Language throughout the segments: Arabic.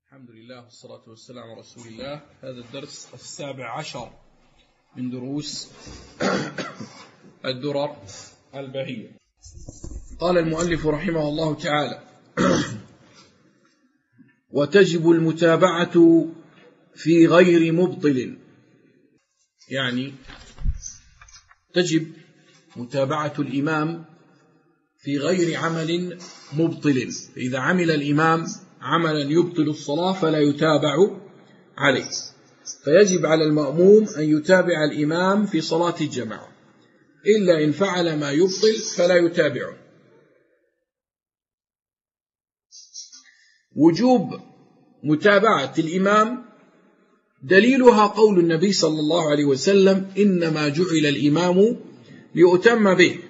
الحمد لله والصلاة والسلام على رسول الله. هذا الدرس 17 من دروس الدرر البهية. قال المؤلف رحمه الله تعالى: وتجب المتابعة في غير مبطل، يعني تجب متابعة الإمام في غير عمل مبطل. إذا عمل الإمام عملا يبطل الصلاة فلا يتابع عليه، فيجب على المأموم أن يتابع الإمام في صلاة الجماعة، إلا إن فعل ما يبطل فلا يتابعه. وجوب متابعة الإمام دليلها قول النبي صلى الله عليه وسلم: إنما جعل الإمام ليؤتم به،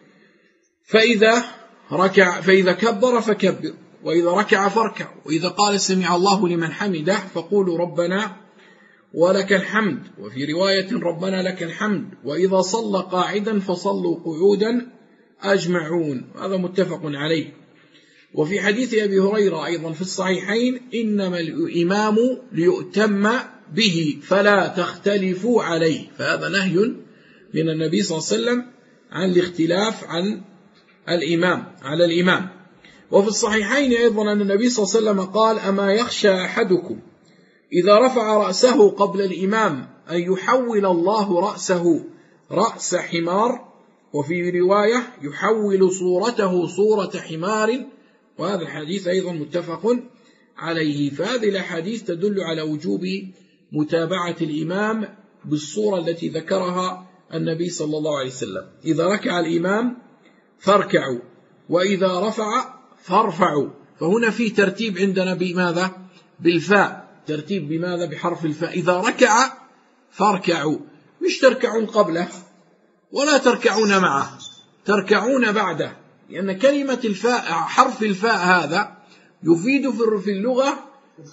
فإذا كبر فكبر، وإذا ركع فاركع، وإذا قال سمع الله لمن حمده فقولوا ربنا ولك الحمد، وفي رواية ربنا لك الحمد، وإذا صلى قاعدا فصلوا قعودا أجمعون. هذا متفق عليه. وفي حديث أبي هريرة أيضا في الصحيحين: إنما الإمام ليؤتم به فلا تختلفوا عليه. فهذا نهي من النبي صلى الله عليه وسلم عن الاختلاف عن الإمام على الإمام. وفي الصحيحين أيضا أن النبي صلى الله عليه وسلم قال: أما يخشى أحدكم إذا رفع رأسه قبل الإمام أن يحول الله رأسه رأس حمار، وفي رواية يحول صورته صورة حمار. وهذا الحديث أيضا متفق عليه. فهذه الأحاديث تدل على وجوب متابعة الإمام بالصورة التي ذكرها النبي صلى الله عليه وسلم: إذا ركع الإمام فاركعوا، وإذا رفع فارفعوا. فهنا في ترتيب عندنا بماذا؟ بالفاء. ترتيب بماذا؟ بحرف الفاء. إذا ركع فاركعوا، مش تركعون قبله ولا تركعون معه، تركعون بعده، لأن كلمة الفاء حرف الفاء هذا يفيد في اللغة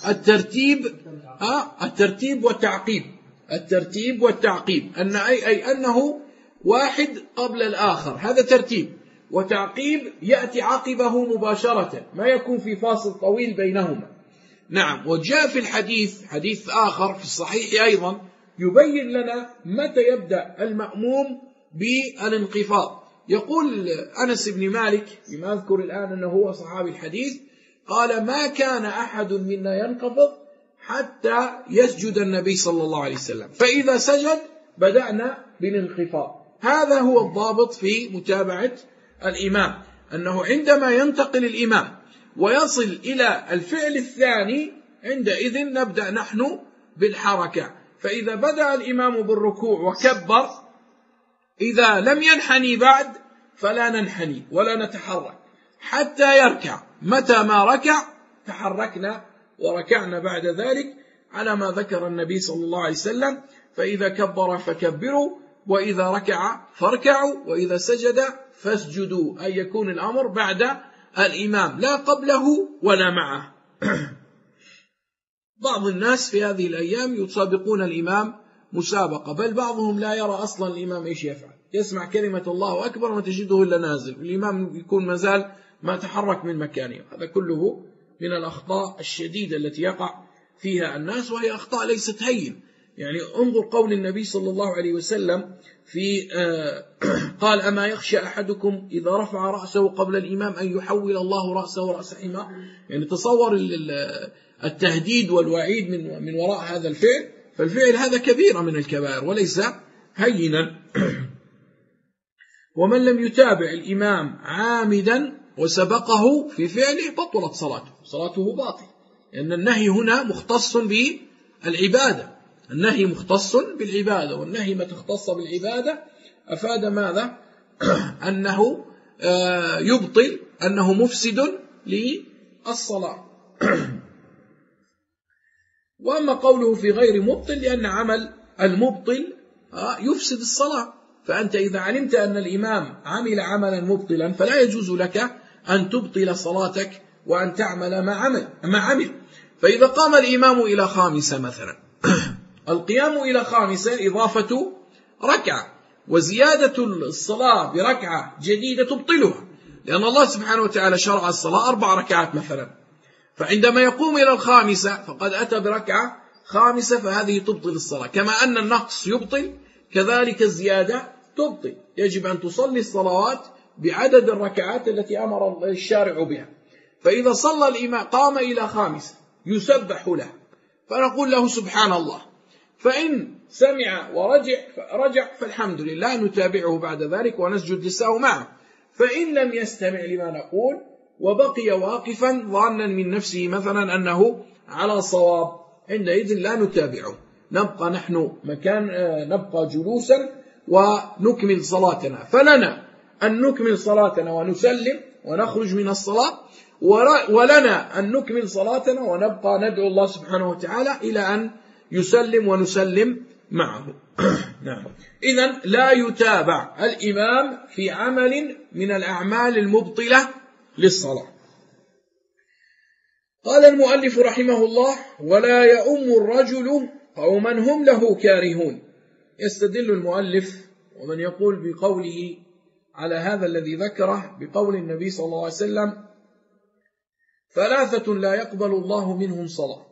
الترتيب والتعقيب. الترتيب والتعقيب أي أنه واحد قبل الآخر، هذا ترتيب. وتعقيب يأتي عقبه مباشرة، ما يكون في فاصل طويل بينهما. نعم. وجاء في الحديث حديث آخر في الصحيح أيضا يبين لنا متى يبدأ المأموم بالانخفاض. يقول أنس بن مالك، بما أذكر الآن أنه هو صحابي الحديث، قال: ما كان أحد منا ينخفض حتى يسجد النبي صلى الله عليه وسلم، فإذا سجد بدأنا بالانخفاض. هذا هو الضابط في متابعة الإمام، أنه عندما ينتقل الإمام ويصل إلى الفعل الثاني عندئذ نبدأ نحن بالحركة. فإذا بدأ الإمام بالركوع وكبر، إذا لم ينحني بعد فلا ننحني ولا نتحرك حتى يركع. متى ما ركع تحركنا وركعنا بعد ذلك على ما ذكر النبي صلى الله عليه وسلم: فإذا كبر فكبروا، وإذا ركع فاركعوا، وإذا سجد فاسجدوا. أي يكون الأمر بعد الإمام لا قبله ولا معه. بعض الناس في هذه الأيام يسابقون الإمام مسابقة، بل بعضهم لا يرى أصلا الإمام إيش يفعل، يسمع كلمة الله أكبر ما تجده إلا نازل، الإمام يكون مازال ما تحرك من مكانه. هذا كله من الأخطاء الشديدة التي يقع فيها الناس، وهي أخطاء ليست هين. يعني انظر قول النبي صلى الله عليه وسلم في قال: أما يخشى أحدكم إذا رفع رأسه قبل الإمام أن يحول الله رأسه رأس حمار. يعني تصور التهديد والوعيد من وراء هذا الفعل. فالفعل هذا كبيرة من الكبائر وليس هينا. ومن لم يتابع الإمام عامدا وسبقه في فعله بطلت صلاته باطل، لأن النهي هنا مختص بالعبادة. النهي مختص بالعبادة، والنهي ما تختص بالعبادة أفاد ماذا؟ أنه يبطل، أنه مفسد للصلاة. وأما قوله في غير مبطل، لأن عمل المبطل يفسد الصلاة. فأنت إذا علمت أن الإمام عمل عملا مبطلا فلا يجوز لك أن تبطل صلاتك وأن تعمل ما عمل. فإذا قام الإمام إلى خامسة مثلا، القيام إلى خامسة إضافة ركعة، وزيادة الصلاة بركعة جديدة تبطلها، لأن الله سبحانه وتعالى شرع الصلاة 4 ركعات مثلا. فعندما يقوم إلى الخامسة فقد أتى بركعة خامسة، فهذه تبطل الصلاة. كما أن النقص يبطل كذلك الزيادة تبطل. يجب أن تصلي الصلوات بعدد الركعات التي أمر الشارع بها. فإذا صلى الإمام قام إلى خامسة يسبح له، فنقول له سبحان الله، فإن سمع ورجع فالحمد لله، نتابعه بعد ذلك ونسجد للسهو معه. فإن لم يستمع لما نقول وبقي واقفا ظانا من نفسه مثلا أنه على صواب، عندئذ لا نتابعه، نبقى نحن نبقى جلوسا ونكمل صلاتنا. فلنا أن نكمل صلاتنا ونسلم ونخرج من الصلاة، ولنا أن نكمل صلاتنا ونبقى ندعو الله سبحانه وتعالى إلى أن يسلم ونسلم معه. نعم. إذن لا يتابع الإمام في عمل من الأعمال المبطلة للصلاة. قال المؤلف رحمه الله: ولا يؤم الرجل قوما هم له كارهون. يستدل المؤلف ومن يقول بقوله على هذا الذي ذكره بقول النبي صلى الله عليه وسلم: ثلاثة لا يقبل الله منهم صلاة: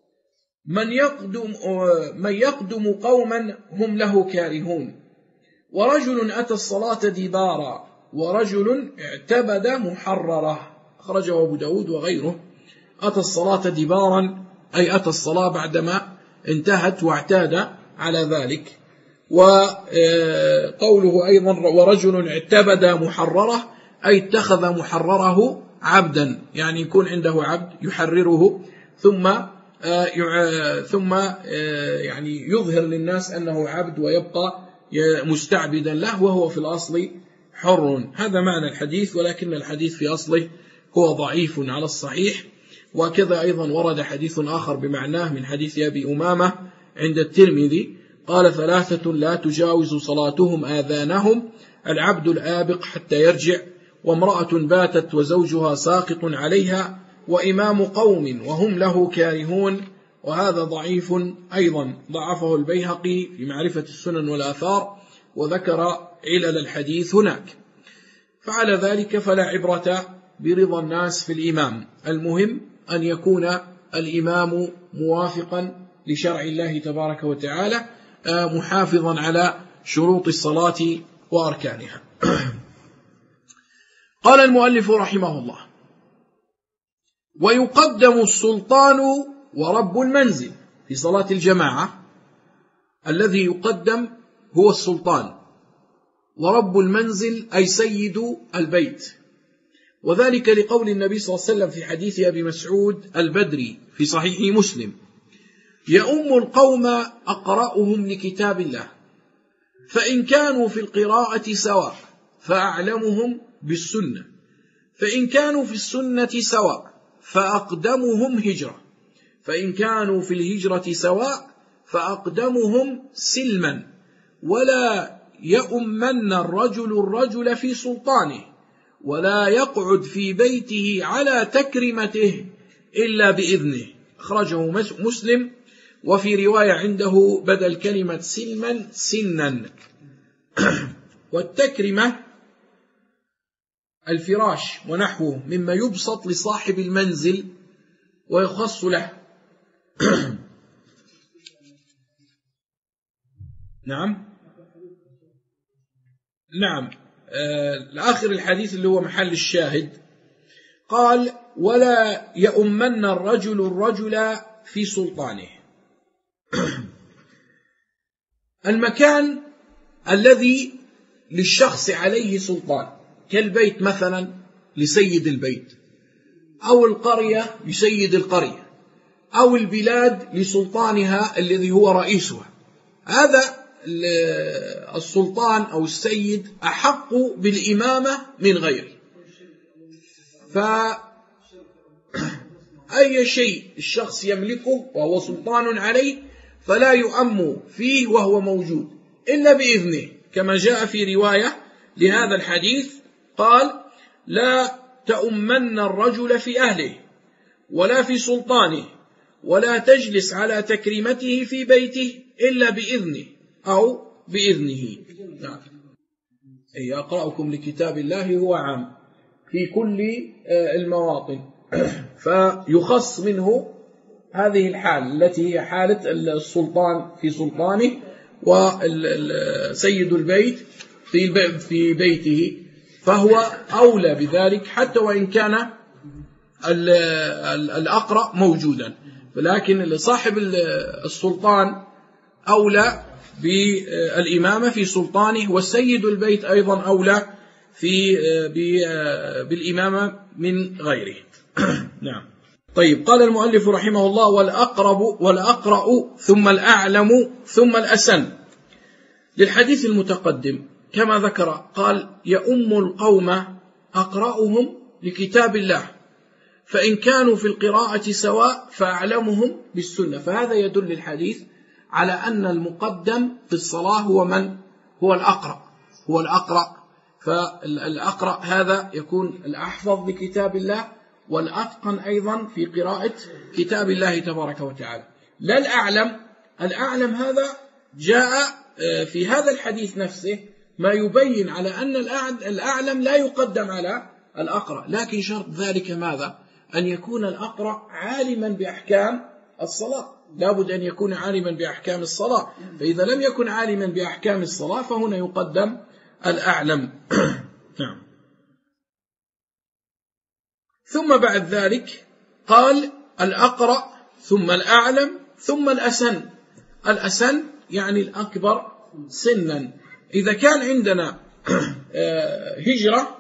من يقدم قوما هم له كارهون، ورجل أتى الصلاة دبارا، ورجل اعتبد محررة. أخرجه أبو داود وغيره. أتى الصلاة دبارا أي أتى الصلاة بعدما انتهت واعتاد على ذلك. وقوله أيضا: ورجل اعتبد محررة أي اتخذ محرره عبدا، يعني يكون عنده عبد يحرره ثم يعني يظهر للناس أنه عبد ويبقى مستعبدا له وهو في الأصل حر. هذا معنى الحديث، ولكن الحديث في أصله هو ضعيف على الصحيح. وكذا أيضا ورد حديث آخر بمعناه من حديث أبي أمامة عند الترمذي قال: ثلاثة لا تجاوز صلاتهم آذانهم: العبد الآبق حتى يرجع، وامرأة باتت وزوجها ساقط عليها، وإمام قوم وهم له كارهون. وهذا ضعيف أيضا، ضعفه البيهقي في معرفة السنن والآثار وذكر علل الحديث هناك. فعلى ذلك فلا عبرة برضا الناس في الإمام، المهم أن يكون الإمام موافقا لشرع الله تبارك وتعالى، محافظا على شروط الصلاة وأركانها. قال المؤلف رحمه الله: ويقدم السلطان ورب المنزل. في صلاة الجماعة الذي يقدم هو السلطان، ورب المنزل أي سيد البيت، وذلك لقول النبي صلى الله عليه وسلم في حديث أبي مسعود البدري في صحيح مسلم: يؤم القوم أقرأهم لكتاب الله، فإن كانوا في القراءة سواء فأعلمهم بالسنة، فإن كانوا في السنة سواء فأقدمهم هجرة، فإن كانوا في الهجرة سواء فأقدمهم سلما، ولا يؤمن الرجل في سلطانه، ولا يقعد في بيته على تكرمته إلا بإذنه. أخرجه مسلم. وفي رواية عنده بدل كلمة سلما سنا. والتكرمة الفراش ونحوه مما يبسط لصاحب المنزل ويخص له. نعم الآخر الحديث اللي هو محل الشاهد قال: ولا يؤمن الرجل في سلطانه. المكان الذي للشخص عليه سلطان، كالبيت مثلا لسيد البيت، أو القرية لسيد القرية، أو البلاد لسلطانها الذي هو رئيسها. هذا السلطان أو السيد أحق بالإمامة من غيره. فأي شيء الشخص يملكه وهو سلطان عليه فلا يؤم فيه وهو موجود إلا بإذنه، كما جاء في رواية لهذا الحديث قال: لا تؤمن الرجل في أهله ولا في سلطانه، ولا تجلس على تكريمته في بيته إلا بإذنه أو بإذنه. نعم. أقرأكم لكتاب الله هو عام في كل المواطن. فيخص منه هذه الحال التي هي حالة السلطان في سلطانه وسيد البيت في بيته، فهو أولى بذلك حتى وإن كان الأقرأ موجودا، ولكن صاحب السلطان أولى بالإمامة في سلطانه، والسيد البيت أيضا أولى بالإمامة من غيره. نعم. طيب، قال المؤلف رحمه الله: والأقرأ ثم الأعلم ثم الأسن، للحديث المتقدم كما ذكر، قال: يؤم القوم أقرأهم لكتاب الله، فإن كانوا في القراءة سواء فأعلمهم بالسنة. فهذا يدل الحديث على أن المقدم في الصلاة هو من؟ هو الأقرأ. فالأقرأ هذا يكون الأحفظ لكتاب الله والأتقن أيضا في قراءة كتاب الله تبارك وتعالى، لا الأعلم. الأعلم هذا جاء في هذا الحديث نفسه ما يبين على أن الأعلم لا يقدم على الأقرأ، لكن شرط ذلك ماذا؟ أن يكون الأقرأ عالما بأحكام الصلاة، لابد أن يكون عالما بأحكام الصلاة، فإذا لم يكن عالما بأحكام الصلاة فهنا يقدم الأعلم. نعم. ثم بعد ذلك قال: الأقرأ ثم الأعلم ثم الأسن. الأسن يعني الأكبر سنا. إذا كان عندنا هجرة،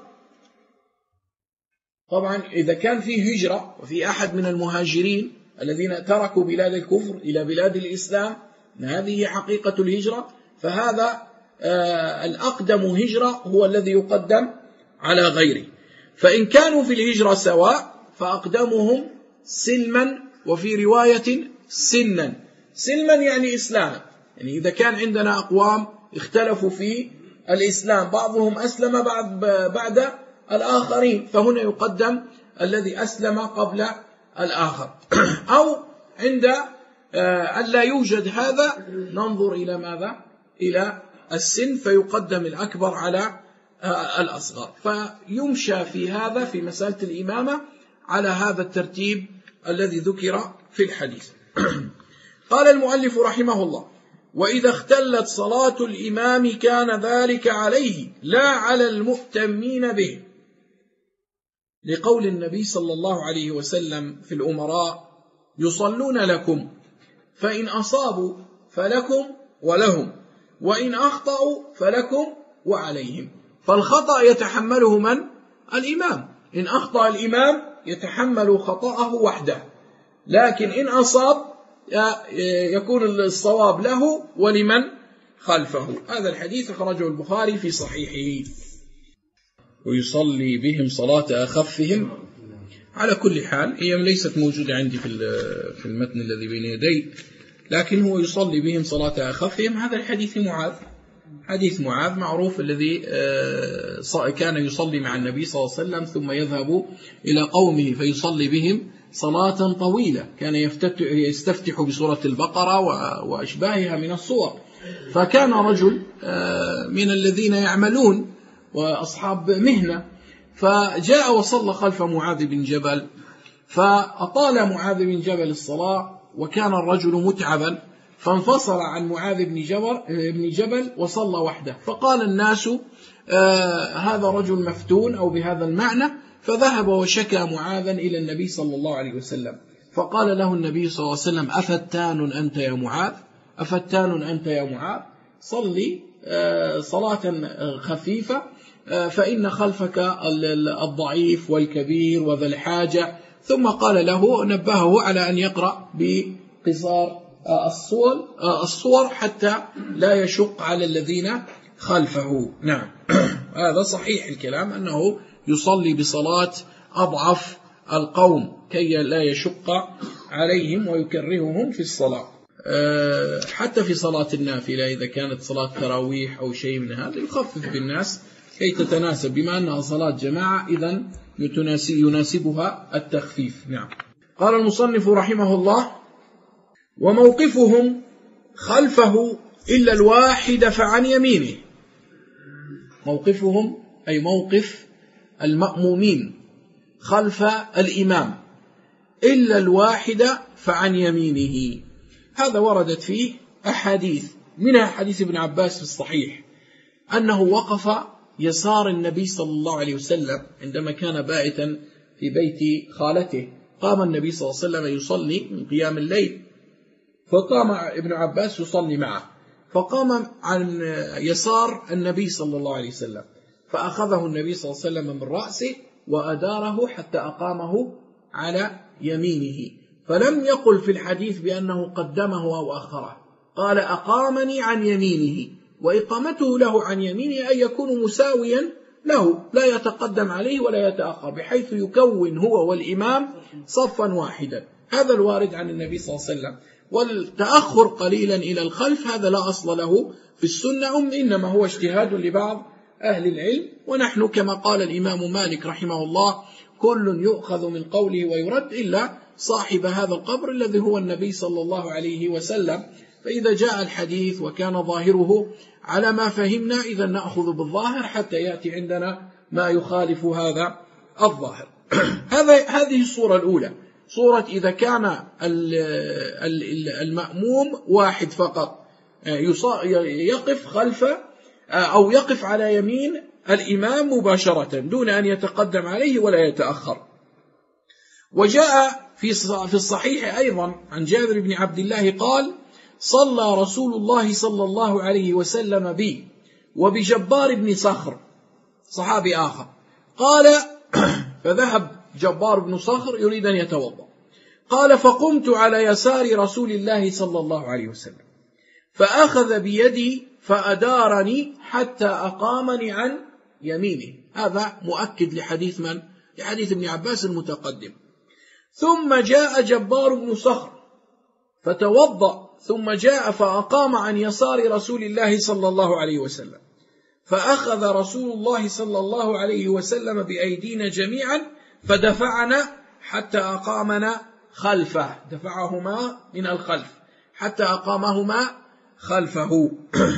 طبعا إذا كان فيه هجرة وفي أحد من المهاجرين الذين تركوا بلاد الكفر إلى بلاد الإسلام، هذه حقيقة الهجرة، فهذا الأقدم هجرة هو الذي يقدم على غيره. فإن كانوا في الهجرة سواء فأقدمهم سلما، وفي رواية سنا. سلما يعني إسلاما، يعني إذا كان عندنا أقوام اختلفوا في الإسلام، بعضهم أسلم بعد الآخرين، فهنا يقدم الذي أسلم قبل الآخر. أو عند أن لا يوجد هذا ننظر إلى ماذا؟ إلى السن، فيقدم الأكبر على الأصغر. فيمشى في هذا في مسألة الإمامة على هذا الترتيب الذي ذكر في الحديث. قال المؤلف رحمه الله: وإذا اختلت صلاة الإمام كان ذلك عليه لا على المؤتمين به، لقول النبي صلى الله عليه وسلم في الأمراء: يصلون لكم، فإن أصابوا فلكم ولهم، وإن أخطأوا فلكم وعليهم. فالخطأ يتحمله من؟ الإمام. إن أخطأ الإمام يتحمل خطأه وحده، لكن إن أصاب يكون الصواب له ولمن خلفه. هذا الحديث أخرجه البخاري في صحيحه. ويصلي بهم صلاة أخفهم. على كل حال هي ليست موجودة عندي في المتن الذي بين يدي، لكن هو يصلي بهم صلاة أخفهم. هذا الحديث معاذ، حديث معاذ معروف الذي كان يصلي مع النبي صلى الله عليه وسلم ثم يذهب إلى قومه فيصلي بهم صلاة طويلة، كان يستفتح بسورة البقرة وأشباهها من الصور. فكان رجل من الذين يعملون وأصحاب مهنة، فجاء وصلى خلف معاذ بن جبل، فأطال معاذ بن جبل الصلاة، وكان الرجل متعبا، فانفصل عن معاذ بن جبل وصلى وحده. فقال الناس: هذا رجل مفتون، أو بهذا المعنى. فذهب وشكى معاذا إلى النبي صلى الله عليه وسلم، فقال له النبي صلى الله عليه وسلم: أفتان أنت يا معاذ؟ أفتان أنت يا معاذ؟ صلي صلاة خفيفة، فإن خلفك الضعيف والكبير وذا الحاجة. ثم قال له، نبهه على أن يقرأ بقصار الصور حتى لا يشق على الذين خلفه. نعم. هذا صحيح الكلام، أنه يصلي بصلاة أضعف القوم كي لا يشق عليهم ويكرههم في الصلاة. حتى في صلاة النافلة إذا كانت صلاة تراويح أو شيء من هذا يخفف بالناس كي تتناسب، بما أنها صلاة جماعة إذن يناسبها التخفيف. نعم. قال المصنف رحمه الله: وموقفهم خلفه إلا الواحد فعن يمينه. موقفهم أي موقف المأمومين خلف الإمام، إلا الواحد فعن يمينه. هذا وردت فيه أحاديث، منها حديث ابن عباس في الصحيح أنه وقف يسار النبي صلى الله عليه وسلم عندما كان بائتا في بيت خالته. قام النبي صلى الله عليه وسلم يصلي من قيام الليل، فقام ابن عباس يصلي معه، فقام عن يسار النبي صلى الله عليه وسلم، فأخذه النبي صلى الله عليه وسلم من رأسه وأداره حتى أقامه على يمينه. فلم يقل في الحديث بأنه قدمه أو أخره، قال أقامني عن يمينه، وإقامته له عن يمينه أن يكون مساويا له، لا يتقدم عليه ولا يتأخر، بحيث يكون هو والإمام صفا واحدا. هذا الوارد عن النبي صلى الله عليه وسلم. والتأخر قليلا إلى الخلف هذا لا أصل له في السنة، إنما هو اجتهاد لبعض أهل العلم. ونحن كما قال الإمام مالك رحمه الله كل يؤخذ من قوله ويرد إلا صاحب هذا القبر الذي هو النبي صلى الله عليه وسلم. فإذا جاء الحديث وكان ظاهره على ما فهمنا إذا نأخذ بالظاهر حتى يأتي عندنا ما يخالف هذا الظاهر. هذه الصورة الأولى، صورة إذا كان المأموم واحد فقط يقف خلف أو يقف على يمين الإمام مباشرة دون أن يتقدم عليه ولا يتأخر. وجاء في الصحيح أيضا عن جابر بن عبد الله قال صلى رسول الله صلى الله عليه وسلم بي وبجبار بن صخر صحابي آخر، قال فذهب جبار بن صخر يريد أن يتوضأ، قال فقمت على يسار رسول الله صلى الله عليه وسلم فأخذ بيدي فأدارني حتى أقامني عن يمينه. هذا مؤكد لحديث من؟ لحديث ابن عباس المتقدم. ثم جاء جبار بن صخر فتوضأ ثم جاء فأقام عن يسار رسول الله صلى الله عليه وسلم، فأخذ رسول الله صلى الله عليه وسلم بأيدينا جميعا فدفعنا حتى أقامنا خلفه، دفعهما من الخلف حتى أقامهما خلفه.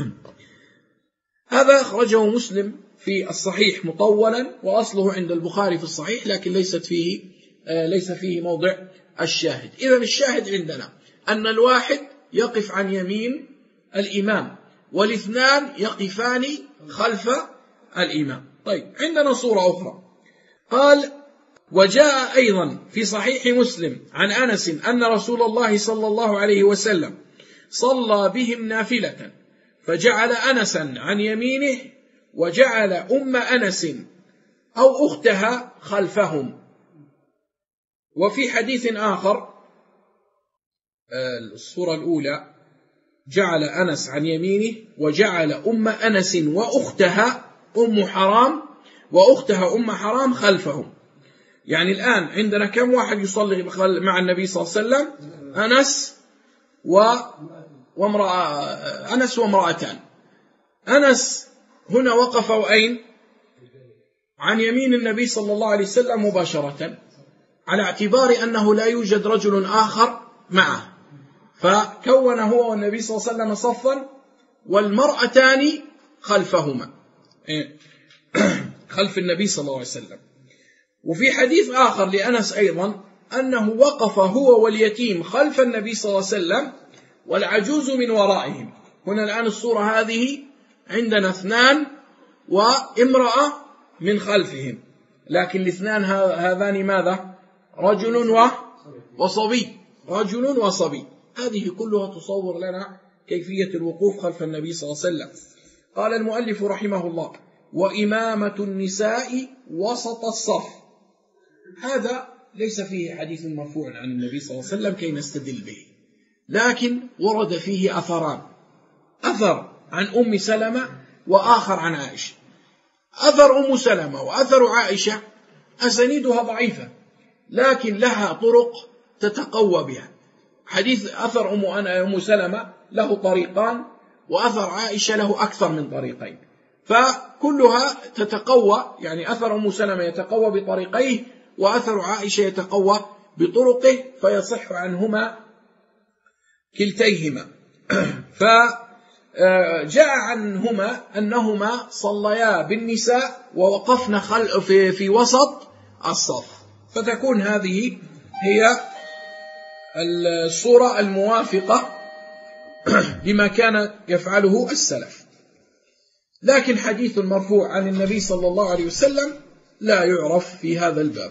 هذا أخرجه مسلم في الصحيح مطولا، وأصله عند البخاري في الصحيح، لكن ليس فيه موضع الشاهد. إذن الشاهد عندنا أن الواحد يقف عن يمين الإمام والاثنان يقفان خلف الإمام. طيب، عندنا صورة أخرى قال وجاء أيضا في صحيح مسلم عن أنس أن رسول الله صلى الله عليه وسلم صلى بهم نافلة فجعل أنسا عن يمينه وجعل أم أنس أو أختها خلفهم. وفي حديث آخر الصورة الأولى جعل أنس عن يمينه وجعل أم أنس وأختها أم حرام وأختها أم حرام خلفهم. يعني الآن عندنا كم واحد يصلي مع النبي صلى الله عليه وسلم؟ أنس وامرأتان. أنس هنا وقفوا أين؟ عن يمين النبي صلى الله عليه وسلم مباشرة، على اعتبار أنه لا يوجد رجل آخر معه، فكون هو والنبي صلى الله عليه وسلم صفا والمرأتان خلفهما خلف النبي صلى الله عليه وسلم. وفي حديث آخر لأنس أيضا أنه وقف هو واليتيم خلف النبي صلى الله عليه وسلم والعجوز من ورائهم. هنا الآن الصورة هذه عندنا اثنان وامرأة من خلفهم، لكن الاثنان هذان ماذا؟ رجل وصبي، رجل وصبي. هذه كلها تصور لنا كيفية الوقوف خلف النبي صلى الله عليه وسلم. قال المؤلف رحمه الله وإمامة النساء وسط الصف. هذا ليس فيه حديث مرفوع عن النبي صلى الله عليه وسلم كي نستدل به، لكن ورد فيه أثران، أثر عن أم سلمة وآخر عن عائشة. أثر أم سلمة وأثر عائشة أسانيدها ضعيفة، لكن لها طرق تتقوى بها. حديث أثر أم سلمة له طريقان، وأثر عائشة له أكثر من طريقين، فكلها تتقوى. يعني أثر أم سلمة يتقوى بطريقيه، وأثر عائشة يتقوى بطرقه، فيصح عنهما كلتيهما. فجاء عنهما أنهما صليا بالنساء ووقفن في وسط الصف، فتكون هذه هي الصورة الموافقة لما كان يفعله السلف. لكن حديث مرفوع عن النبي صلى الله عليه وسلم لا يعرف في هذا الباب.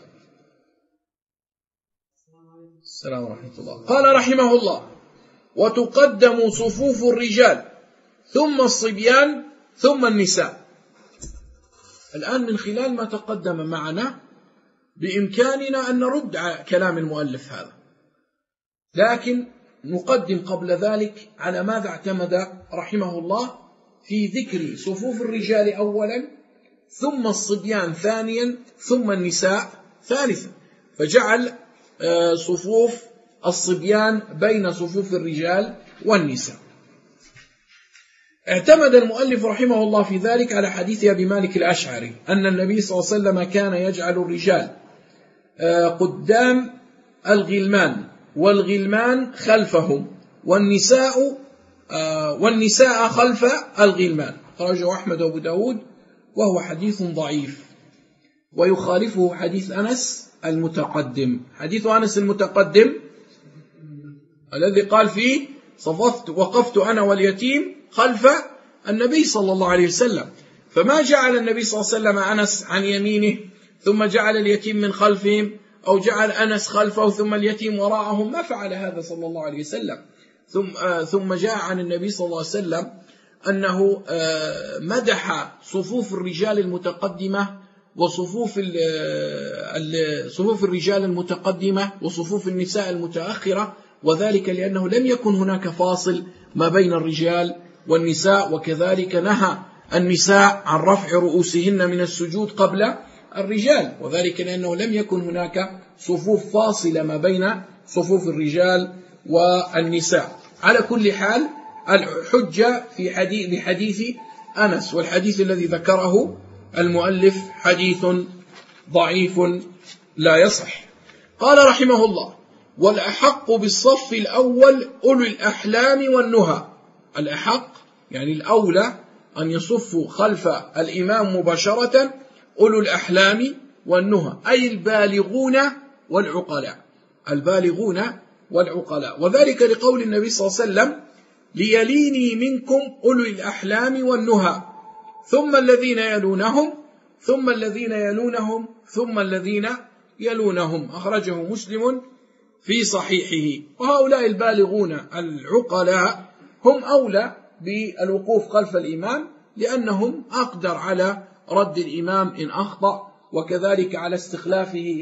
السلام ورحمة الله. قال رحمه الله: وتقدم صفوف الرجال ثم الصبيان ثم النساء. الآن من خلال ما تقدم معنا بإمكاننا أن نرد على كلام المؤلف هذا، لكن نقدم قبل ذلك على ماذا اعتمد رحمه الله في ذكر صفوف الرجال أولا، ثم الصبيان ثانيا، ثم النساء ثالثا، فجعل صفوف الصبيان بين صفوف الرجال والنساء. اعتمد المؤلف رحمه الله في ذلك على حديث أبي مالك الأشعري أن النبي صلى الله عليه وسلم كان يجعل الرجال قدام الغلمان والغلمان خلفهم والنساء خلف الغلمان. خرجه أحمد وأبو داود وهو حديث ضعيف، ويخالفه حديث أنس المتقدم. حديث أنس المتقدم الذي قال فيه: وقفت أنا واليتيم خلف النبي صلى الله عليه وسلم، فما جعل النبي صلى الله عليه وسلم أنس عن يمينه ثم جعل اليتيم من خلفهم، أو جعل أنس خلفه ثم اليتيم وراءهم، ما فعل هذا صلى الله عليه وسلم. ثم جاء عن النبي صلى الله عليه وسلم أنه مدح صفوف الرجال المتقدمة وصفوف الرجال المتقدمة وصفوف النساء المتأخرة، وذلك لأنه لم يكن هناك فاصل ما بين الرجال والنساء، وكذلك نهى النساء عن رفع رؤوسهن من السجود قبل الرجال، وذلك لأنه لم يكن هناك صفوف فاصلة ما بين صفوف الرجال والنساء. على كل حال الحجة في حديث أنس، والحديث الذي ذكره المؤلف حديث ضعيف لا يصح. قال رحمه الله: والأحق بالصف الأول أولو الأحلام والنهى. الأحق يعني الأولى أن يصفوا خلف الإمام مباشرة أولو الأحلام والنهى، أي البالغون والعقلاء، البالغون والعقلاء، وذلك لقول النبي صلى الله عليه وسلم: ليليني منكم أولو الأحلام والنهى ثم الذين يلونهم ثم الذين يلونهم ثم الذين يلونهم. أخرجه مسلم في صحيحه. وهؤلاء البالغون العقلاء هم أولى بالوقوف خلف الإمام، لأنهم أقدر على رد الإمام إن أخطأ، وكذلك على استخلافه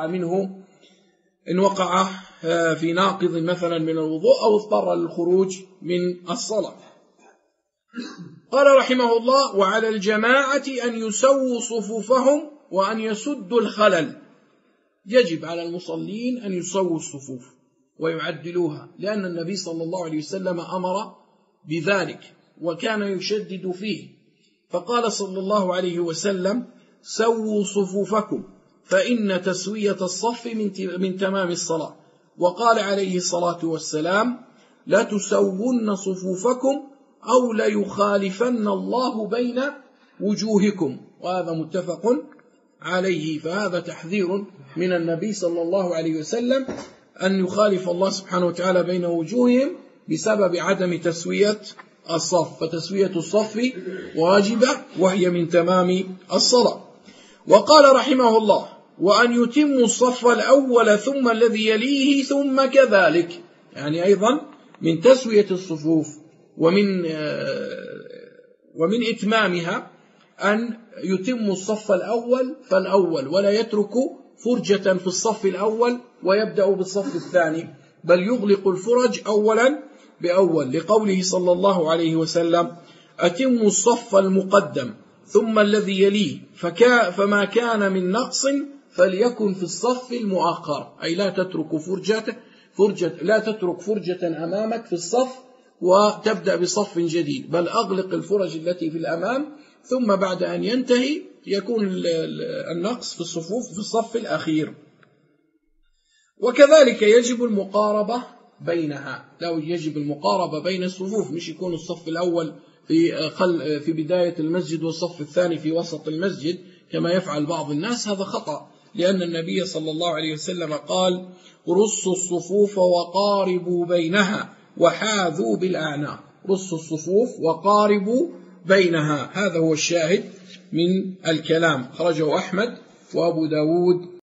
إن وقع في ناقض مثلا من الوضوء أو اضطر للخروج من الصلاة. قال رحمه الله: وعلى الجماعة أن يسووا صفوفهم وأن يسدوا الخلل. يجب على المصلين أن يسووا الصفوف ويعدلوها، لأن النبي صلى الله عليه وسلم أمر بذلك وكان يشدد فيه، فقال صلى الله عليه وسلم: سووا صفوفكم فإن تسوية الصف من تمام الصلاة. وقال عليه الصلاة والسلام: لا تسوون صفوفكم أو ليخالفن الله بين وجوهكم. وهذا متفق عليه. فهذا تحذير من النبي صلى الله عليه وسلم أن يخالف الله سبحانه وتعالى بين وجوههم بسبب عدم تسوية الصف، فتسوية الصف واجبة وهي من تمام الصلاة. وقال رحمه الله: وأن يتموا الصف الأول ثم الذي يليه ثم كذلك. يعني أيضا من تسوية الصفوف ومن إتمامها أن يتموا الصف الأول فالأول، ولا يتركوا فرجة في الصف الأول ويبدأ بالصف الثاني، بل يغلق الفرج أولا بأول، لقوله صلى الله عليه وسلم: أتموا الصف المقدم ثم الذي يليه فما كان من نقص فليكن في الصف المؤخر. أي لا تترك فرجة أمامك في الصف وتبدأ بصف جديد، بل أغلق الفرج التي في الأمام، ثم بعد أن ينتهي يكون النقص في الصفوف في الصف الأخير. وكذلك يجب المقاربة بينها، لو يجب المقاربة بين الصفوف، مش يكون الصف الأول في بداية المسجد والصف الثاني في وسط المسجد كما يفعل بعض الناس. هذا خطأ، لأن النبي صلى الله عليه وسلم قال: رصوا الصفوف وقاربوا بينها وحاذوا بالأعناق. رصوا الصفوف وقاربوا بينها، هذا هو الشاهد من الكلام. خرجه أحمد وأبو داود